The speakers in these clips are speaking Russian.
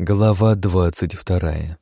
Глава 22.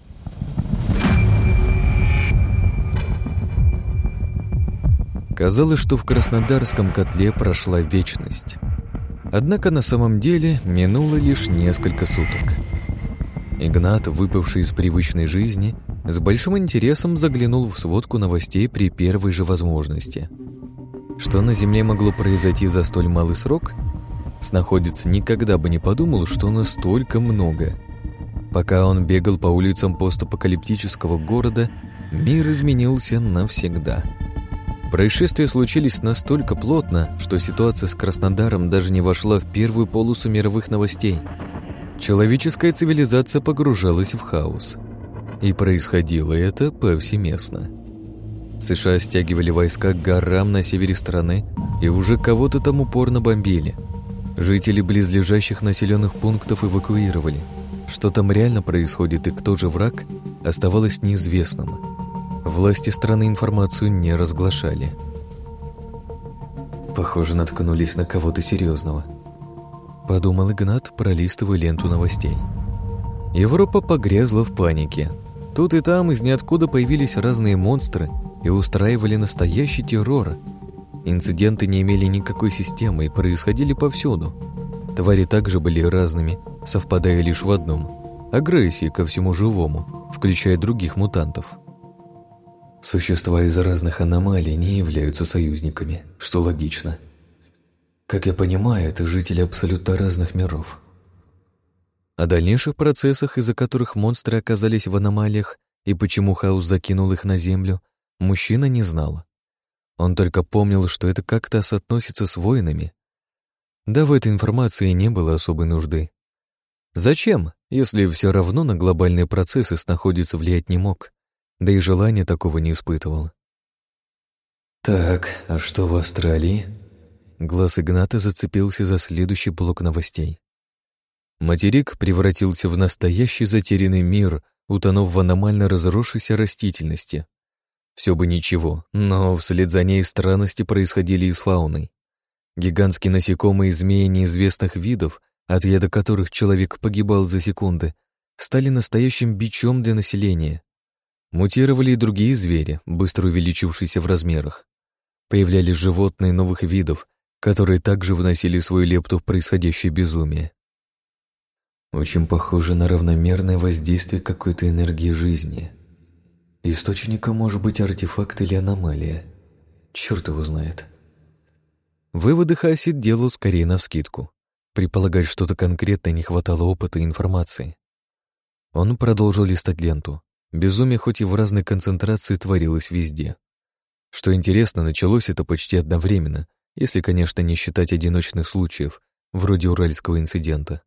Казалось, что в Краснодарском котле прошла вечность. Однако на самом деле минуло лишь несколько суток. Игнат, выпавший из привычной жизни, с большим интересом заглянул в сводку новостей при первой же возможности. Что на Земле могло произойти за столь малый срок? Снаходец никогда бы не подумал, что настолько много. Пока он бегал по улицам постапокалиптического города, мир изменился навсегда. Происшествия случились настолько плотно, что ситуация с Краснодаром даже не вошла в первую полосу мировых новостей. Человеческая цивилизация погружалась в хаос. И происходило это повсеместно. США стягивали войска к горам на севере страны и уже кого-то там упорно бомбили. Жители близлежащих населенных пунктов эвакуировали. Что там реально происходит и кто же враг, оставалось неизвестным. Власти страны информацию не разглашали. «Похоже, наткнулись на кого-то серьезного», — подумал Игнат, пролистывая ленту новостей. Европа погрязла в панике. Тут и там из ниоткуда появились разные монстры и устраивали настоящий террор. Инциденты не имели никакой системы и происходили повсюду. Твари также были разными, совпадая лишь в одном — агрессии ко всему живому, включая других мутантов. Существа из разных аномалий не являются союзниками, что логично. Как я понимаю, это жители абсолютно разных миров. О дальнейших процессах, из-за которых монстры оказались в аномалиях и почему хаос закинул их на Землю, мужчина не знал. Он только помнил, что это как-то соотносится с войнами. Да в этой информации не было особой нужды. Зачем, если все равно на глобальные процессы снаходиться влиять не мог, да и желания такого не испытывал. «Так, а что в Австралии?» Глаз Игната зацепился за следующий блок новостей. Материк превратился в настоящий затерянный мир, утонув в аномально разросшейся растительности. Все бы ничего, но вслед за ней странности происходили и с фауной. Гигантские насекомые и змеи неизвестных видов, от яда которых человек погибал за секунды, стали настоящим бичом для населения. Мутировали и другие звери, быстро увеличившиеся в размерах. Появлялись животные новых видов, которые также вносили свою лепту в происходящее безумие. Очень похоже на равномерное воздействие какой-то энергии жизни. Источником может быть артефакт или аномалия. Черт его знает. Выводы Хаосид делал скорее навскидку. Предполагать что-то конкретное не хватало опыта и информации. Он продолжил листать ленту. Безумие хоть и в разной концентрации творилось везде. Что интересно, началось это почти одновременно, если, конечно, не считать одиночных случаев, вроде уральского инцидента.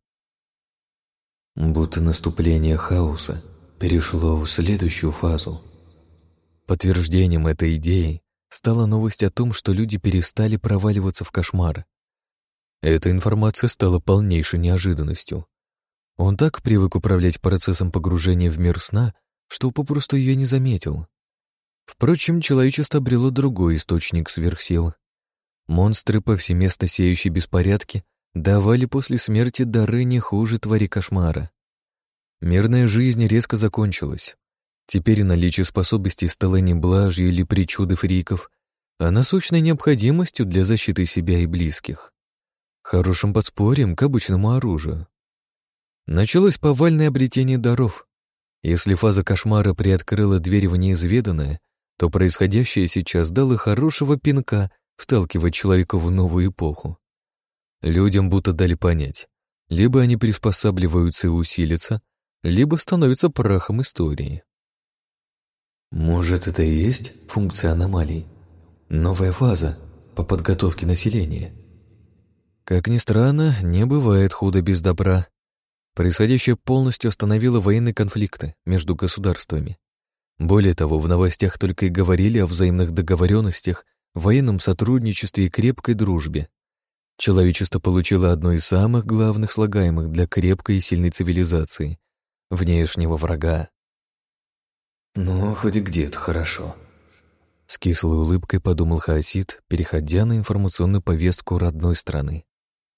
Будто наступление хаоса перешло в следующую фазу. Подтверждением этой идеи стала новость о том, что люди перестали проваливаться в кошмар. Эта информация стала полнейшей неожиданностью. Он так привык управлять процессом погружения в мир сна, что попросту ее не заметил. Впрочем, человечество обрело другой источник сверхсил. Монстры, повсеместно сеющие беспорядки, давали после смерти дары не хуже твари кошмара. Мирная жизнь резко закончилась. Теперь наличие способностей стало не блажью или причудой фриков, а насущной необходимостью для защиты себя и близких. Хорошим подспорьем к обычному оружию. Началось повальное обретение даров. Если фаза кошмара приоткрыла дверь в неизведанное, то происходящее сейчас дало хорошего пинка вталкивать человека в новую эпоху. Людям будто дали понять, либо они приспосабливаются и усилятся, либо становятся прахом истории. Может, это и есть функция аномалий? Новая фаза по подготовке населения? Как ни странно, не бывает худа без добра. Происходящее полностью остановило военные конфликты между государствами. Более того, в новостях только и говорили о взаимных договоренностях, военном сотрудничестве и крепкой дружбе. Человечество получило одно из самых главных слагаемых для крепкой и сильной цивилизации — внешнего врага. «Ну, хоть где-то хорошо», — с кислой улыбкой подумал Хаосид, переходя на информационную повестку родной страны.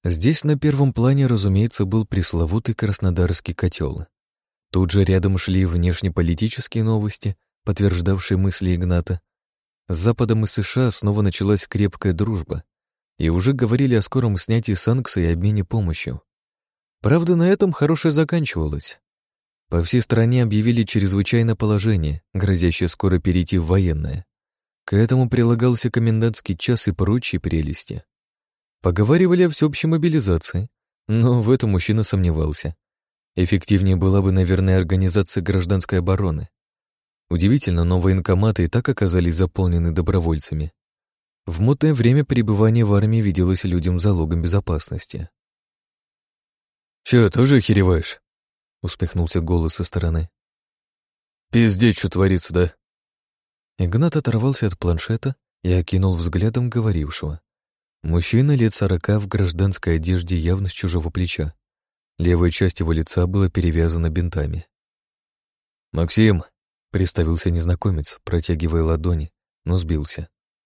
Здесь на первом плане, разумеется, был пресловутый краснодарский котел. Тут же рядом шли внешнеполитические новости, подтверждавшие мысли Игната. С Западом и США снова началась крепкая дружба, и уже говорили о скором снятии санкций и обмене помощью. Правда, на этом хорошее заканчивалось. По всей стране объявили чрезвычайное положение, грозящее скоро перейти в военное. К этому прилагался комендантский час и прочие прелести. Поговаривали о всеобщей мобилизации, но в этом мужчина сомневался. Эффективнее была бы, наверное, организация гражданской обороны. Удивительно, но военкоматы и так оказались заполнены добровольцами. В мутное время пребывание в армии виделось людям залогом безопасности. «Чё, тоже охереваешь?» — усмехнулся голос со стороны. «Пиздеть, что творится, да?» Игнат оторвался от планшета и окинул взглядом говорившего. Мужчина лет 40 в гражданской одежде явно с чужого плеча. Левая часть его лица была перевязана бинтами. «Максим», — представился незнакомец, протягивая ладони, но сбился.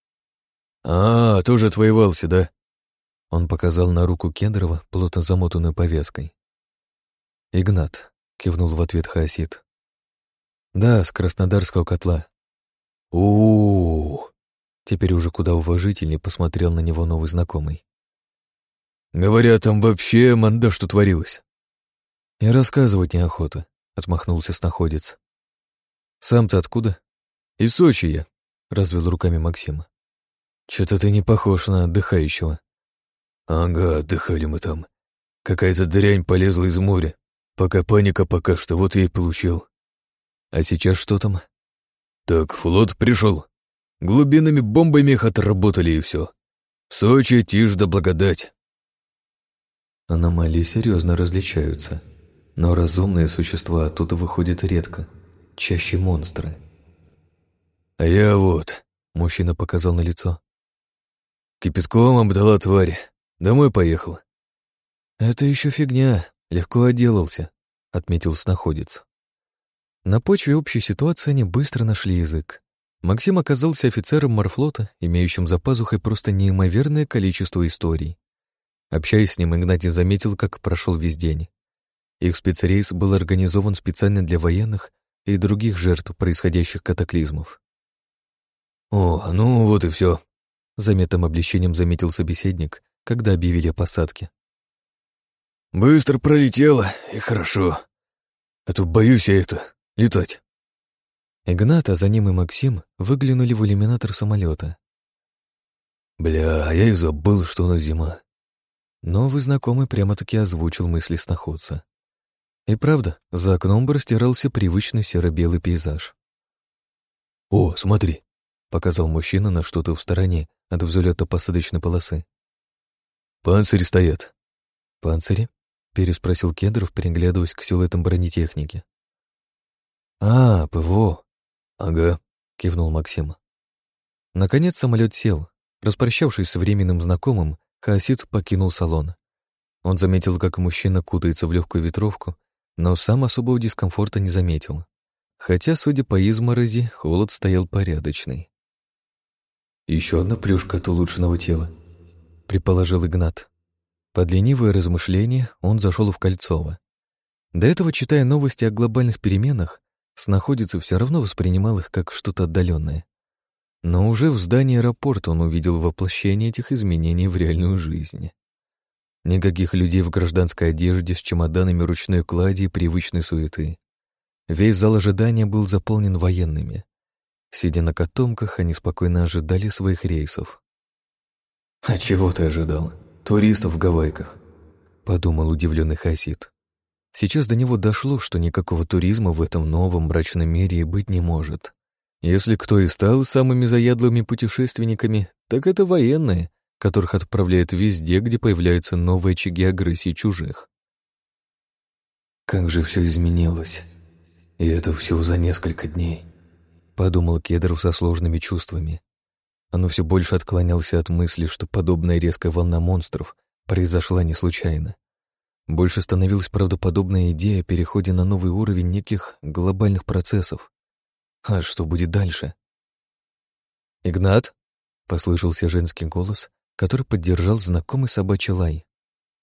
Тоже отвоевался, да?» Он показал на руку Кендрова, плотно замотанную повязкой. «Игнат», — кивнул в ответ Хаосид. «Да, с Краснодарского котла». Теперь уже куда уважительнее посмотрел на него новый знакомый. «Говорят, там вообще манда что творилось». «И рассказывать неохота», — отмахнулся снаходец. «Сам-то откуда?» «Из Сочи я», — развел руками Максим. «Чё-то ты не похож на отдыхающего». «Ага, отдыхали мы там. Какая-то дрянь полезла из моря. Пока паника пока что, вот я и получил». «А сейчас что там?» «Так, флот пришел. Глубинными бомбами их отработали и все. В Сочи тишь да благодать». Аномалии серьезно различаются, но разумные существа оттуда выходят редко, чаще монстры. «А я вот», — мужчина показал на лицо. «Кипятком обдала тварь. Домой поехал». «Это еще фигня, легко отделался», — отметил снаходец. На почве общей ситуации они быстро нашли язык. Максим оказался офицером морфлота, имеющим за пазухой просто неимоверное количество историй. Общаясь с ним, Игнатий заметил, как прошел весь день. Их спецрейс был организован специально для военных и других жертв происходящих катаклизмов. «О, ну вот и все», — заметным облегчением заметил собеседник, когда объявили о посадке. «Быстро пролетело, и хорошо. А то боюсь я летать». Игнат, а за ним и Максим выглянули в иллюминатор самолета. «Бля, я и забыл, что у нас зима». Новый знакомый прямо-таки озвучил мысли сноходца. И правда, за окном простирался привычный серо-белый пейзаж. «О, смотри», — показал мужчина на что-то в стороне от взлёто-посадочной полосы. «Панцири стоят». «Панцири?» — переспросил Кедров, приглядываясь к силуэтам бронетехники. «А, ПВО». «Ага», — кивнул Максим. Наконец самолет сел. Распрощавшись с временным знакомым, Хаосид покинул салон. Он заметил, как мужчина кутается в легкую ветровку, но сам особого дискомфорта не заметил. Хотя, судя по изморози, холод стоял порядочный. «Еще одна плюшка от улучшенного тела», — предположил Игнат. Под ленивое размышление он зашел в Кольцово. До этого, читая новости о глобальных переменах, снаходец все равно воспринимал их как что-то отдаленное. Но уже в здании аэропорта он увидел воплощение этих изменений в реальную жизнь. Никаких людей в гражданской одежде с чемоданами ручной клади и привычной суеты. Весь зал ожидания был заполнен военными. Сидя на котомках, они спокойно ожидали своих рейсов. «А чего ты ожидал? Туристов в Гавайках», — подумал удивленный Хасид. Сейчас до него дошло, что никакого туризма в этом новом мрачном мире и быть не может. Если кто и стал самыми заядлыми путешественниками, так это военные, которых отправляют везде, где появляются новые очаги агрессии чужих. «Как же все изменилось. И это всего за несколько дней», — подумал Кедров со сложными чувствами. Он все больше отклонялся от мысли, что подобная резкая волна монстров произошла не случайно. Больше становилась правдоподобная идея о переходе на новый уровень неких глобальных процессов. А что будет дальше? «Игнат?» — послышался женский голос, который поддержал знакомый собачий лай.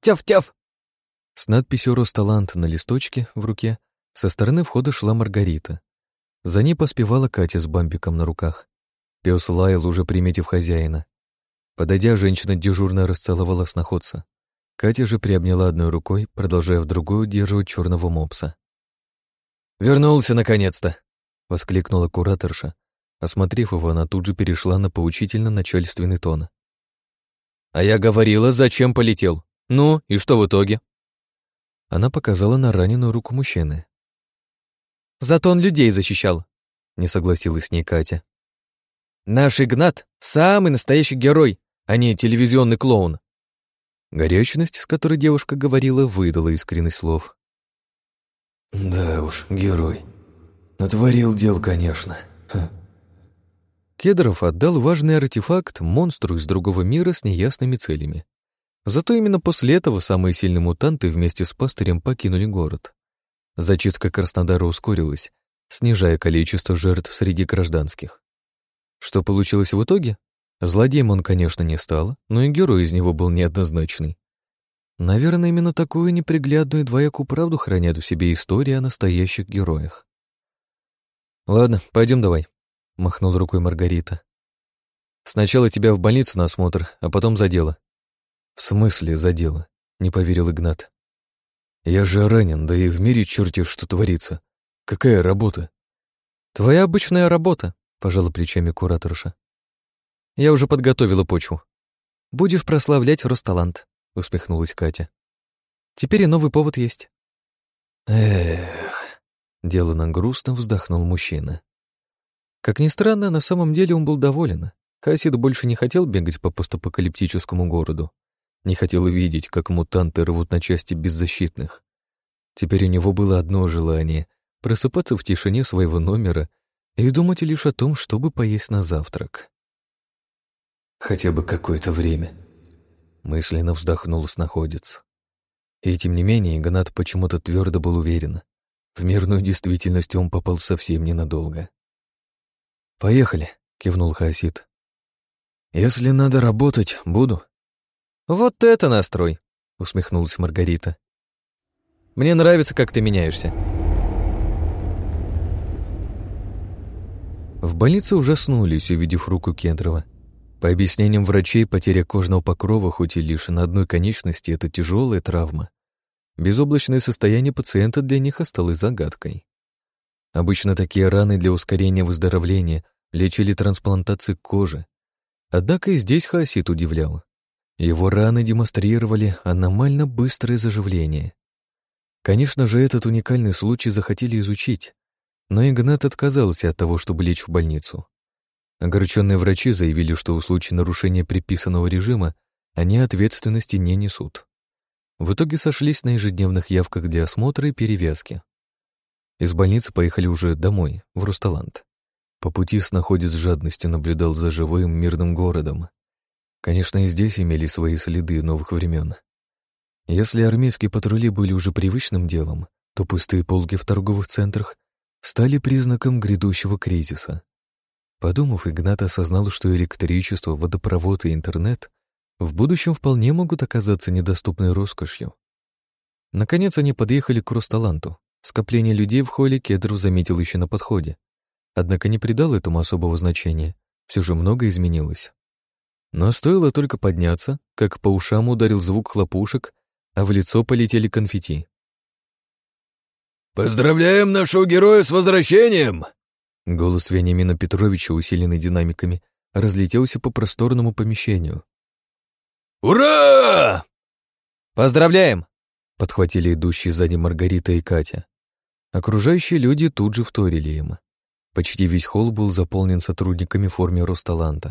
тяв-тяв-тяв!» С надписью «Росталант» на листочке в руке со стороны входа шла Маргарита. За ней поспевала Катя с бамбиком на руках. Пес лаял, уже приметив хозяина. Подойдя, женщина дежурно расцеловала сноходца. Катя же приобняла одной рукой, продолжая в другой удерживать черного мопса. «Вернулся, наконец-то!» — воскликнула кураторша. Осмотрев его, она тут же перешла на поучительно-начальственный тон. «А я говорила, зачем полетел? Ну, и что в итоге?» Она показала на раненую руку мужчины. «Зато он людей защищал», — не согласилась с ней Катя. «Наш Игнат — самый настоящий герой, а не телевизионный клоун». Горячность, с которой девушка говорила, выдала искренность слов. «Да уж, герой. Натворил дел, конечно. Ха». Кедров отдал важный артефакт монстру из другого мира с неясными целями. Зато именно после этого самые сильные мутанты вместе с пастырем покинули город. Зачистка Краснодара ускорилась, снижая количество жертв среди гражданских. Что получилось в итоге? Злодеем он, конечно, не стал, но и герой из него был неоднозначный. Наверное, именно такую неприглядную и двоякую правду хранят в себе истории о настоящих героях. «Ладно, пойдем давай», — махнул рукой Маргарита. «Сначала тебя в больницу на осмотр, а потом за дело». «В смысле за дело?» — не поверил Игнат. «Я же ранен, да и в мире черти что творится. Какая работа?» «Твоя обычная работа», — пожала плечами кураторша. «Я уже подготовила почву. Будешь прославлять Росталант», — усмехнулась Катя. «Теперь и новый повод есть». Эх, деланно грустно вздохнул мужчина. Как ни странно, на самом деле он был доволен. Хасид больше не хотел бегать по постапокалиптическому городу. Не хотел видеть, как мутанты рвут на части беззащитных. Теперь у него было одно желание — просыпаться в тишине своего номера и думать лишь о том, чтобы поесть на завтрак. хотя бы какое-то время. Мысленно вздохнул сноходец. И тем не менее Игнат почему-то твердо был уверен. В мирную действительность он попал совсем ненадолго. «Поехали», — кивнул Хасид. «Если надо работать, буду». «Вот это настрой!» — усмехнулась Маргарита. «Мне нравится, как ты меняешься». В больнице ужаснулись, увидев руку Кедрова. По объяснениям врачей, потеря кожного покрова, хоть и лишь на одной конечности, это тяжелая травма. Безоблачное состояние пациента для них осталось загадкой. Обычно такие раны для ускорения выздоровления лечили трансплантацией кожи. Однако и здесь Хасид удивлял. Его раны демонстрировали аномально быстрое заживление. Конечно же, этот уникальный случай захотели изучить, но Игнат отказался от того, чтобы лечь в больницу. Огорченные врачи заявили, что в случае нарушения предписанного режима они ответственности не несут. В итоге сошлись на ежедневных явках для осмотра и перевязки. Из больницы поехали уже домой, в Росталант. По пути сноходец с жадностью наблюдал за живым мирным городом. Конечно, и здесь имели свои следы новых времен. Если армейские патрули были уже привычным делом, то пустые полки в торговых центрах стали признаком грядущего кризиса. Подумав, Игнат осознал, что электричество, водопровод и интернет в будущем вполне могут оказаться недоступной роскошью. Наконец они подъехали к Росталанту. Скопление людей в холле Кедров заметил еще на подходе. Однако не придал этому особого значения. Все же многое изменилось. Но стоило только подняться, как по ушам ударил звук хлопушек, а в лицо полетели конфетти. «Поздравляем нашего героя с возвращением!» Голос Вениамина Петровича, усиленный динамиками, разлетелся по просторному помещению. «Ура!» «Поздравляем!» — подхватили идущие сзади Маргарита и Катя. Окружающие люди тут же вторили им. Почти весь холл был заполнен сотрудниками в форме Росталанта.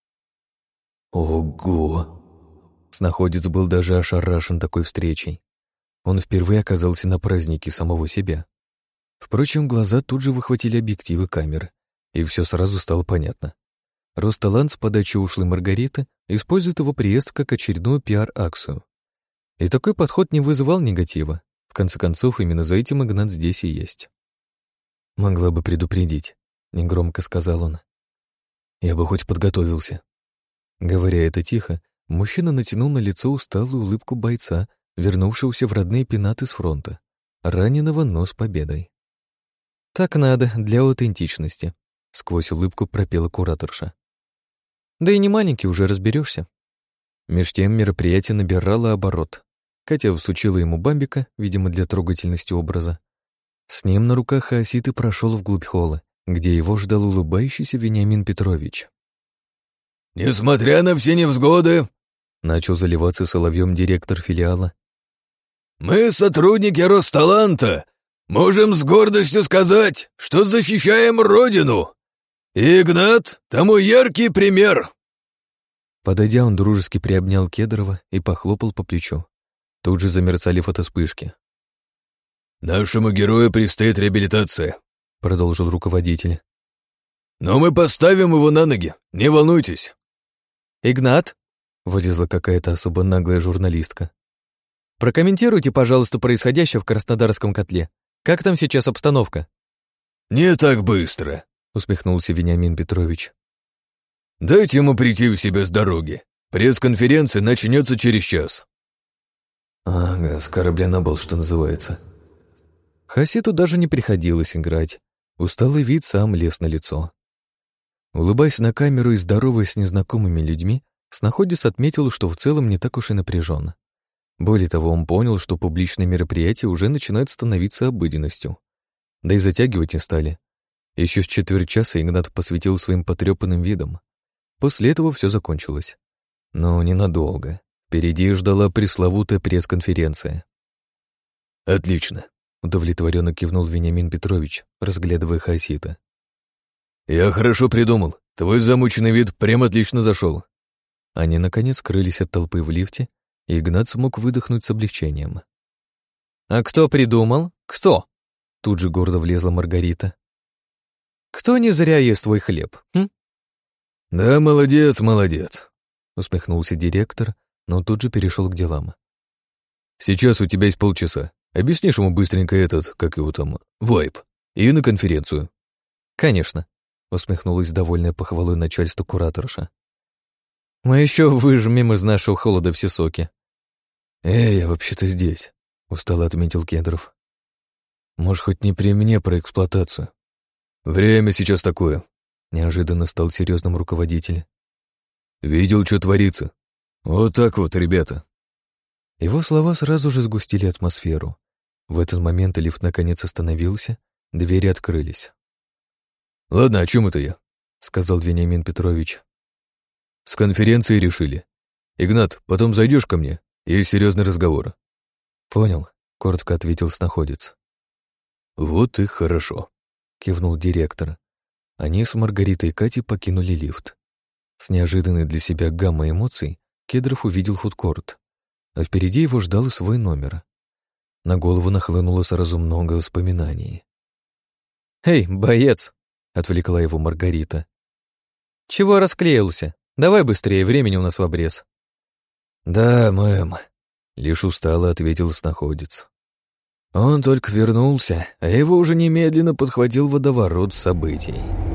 «Ого!» Сноходец был даже ошарашен такой встречей. Он впервые оказался на празднике самого себя. Впрочем, глаза тут же выхватили объективы камеры, и все сразу стало понятно. Росталант с подачи ушлой Маргариты использует его приезд как очередную пиар-акцию. И такой подход не вызывал негатива. В конце концов, именно за этим Игнат здесь и есть. «Могла бы предупредить», — негромко сказал он. «Я бы хоть подготовился». Говоря это тихо, мужчина натянул на лицо усталую улыбку бойца, вернувшегося в родные пенаты с фронта, раненого, но с победой. «Так надо, для аутентичности», — сквозь улыбку пропела кураторша. «Да и не маленький, уже разберешься. Меж тем мероприятие набирало оборот. Катя всучила ему бамбика, видимо, для трогательности образа. С ним на руках хаоситы прошел вглубь холла, где его ждал улыбающийся Вениамин Петрович. «Несмотря на все невзгоды», — начал заливаться соловьем директор филиала, «мы, сотрудники Росталанта, можем с гордостью сказать, что защищаем Родину. И Игнат тому яркий пример». Подойдя, он дружески приобнял Кедрова и похлопал по плечу. Тут же замерцали фотоспышки. «Нашему герою предстоит реабилитация», — продолжил руководитель. «Но мы поставим его на ноги, не волнуйтесь». «Игнат», — вылезла какая-то особо наглая журналистка. «Прокомментируйте, пожалуйста, происходящее в Краснодарском котле. Как там сейчас обстановка?» «Не так быстро», — усмехнулся Вениамин Петрович. «Дайте ему прийти в себя с дороги. Пресс-конференция начнется через час». Ага, с корабля на бал, что называется. Хаситу даже не приходилось играть. Усталый вид сам лез на лицо. Улыбаясь на камеру и здороваясь с незнакомыми людьми, снаходец отметил, что в целом не так уж и напряжен. Более того, он понял, что публичные мероприятия уже начинают становиться обыденностью. Да и затягивать не стали. Еще с четверть часа Игнат посвятил своим потрепанным видам. После этого все закончилось. Но ненадолго. Впереди ждала пресловутая пресс-конференция. «Отлично», — удовлетворенно кивнул Вениамин Петрович, разглядывая Хасита. «Я хорошо придумал. Твой замученный вид прям отлично зашел». Они, наконец, скрылись от толпы в лифте, и Игнат смог выдохнуть с облегчением. «А кто придумал? Кто?» Тут же гордо влезла Маргарита. «Кто не зря ест твой хлеб, м?» «Да, молодец, молодец», — усмехнулся директор, но тут же перешел к делам. «Сейчас у тебя есть полчаса. Объяснишь ему быстренько этот, как его там, вайб, и на конференцию». «Конечно», — усмехнулась довольная похвалой начальству кураторша. «Мы еще выжмем из нашего холода все соки». Я вообще-то здесь», — устало отметил Кедров. «Может, хоть не при мне про эксплуатацию?» «Время сейчас такое», — неожиданно стал серьезным руководитель. «Видел, что творится? Вот так вот, ребята». Его слова сразу же сгустили атмосферу. В этот момент лифт наконец остановился, двери открылись. «Ладно, о чем это я?» — сказал Вениамин Петрович. «С конференции решили. Игнат, потом зайдешь ко мне, есть серьезный разговор». «Понял», — коротко ответил снаходец. «Вот и хорошо», — кивнул директор. Они с Маргаритой и Катей покинули лифт. С неожиданной для себя гаммой эмоций Кедров увидел фудкорт, а впереди его ждал свой номер. На голову нахлынуло сразу много воспоминаний. «Эй, боец!» — отвлекла его Маргарита. «Чего расклеился? Давай быстрее, времени у нас в обрез». «Да, мэм», — лишь устало ответил снаходец. Он только вернулся, а его уже немедленно подхватил водоворот событий.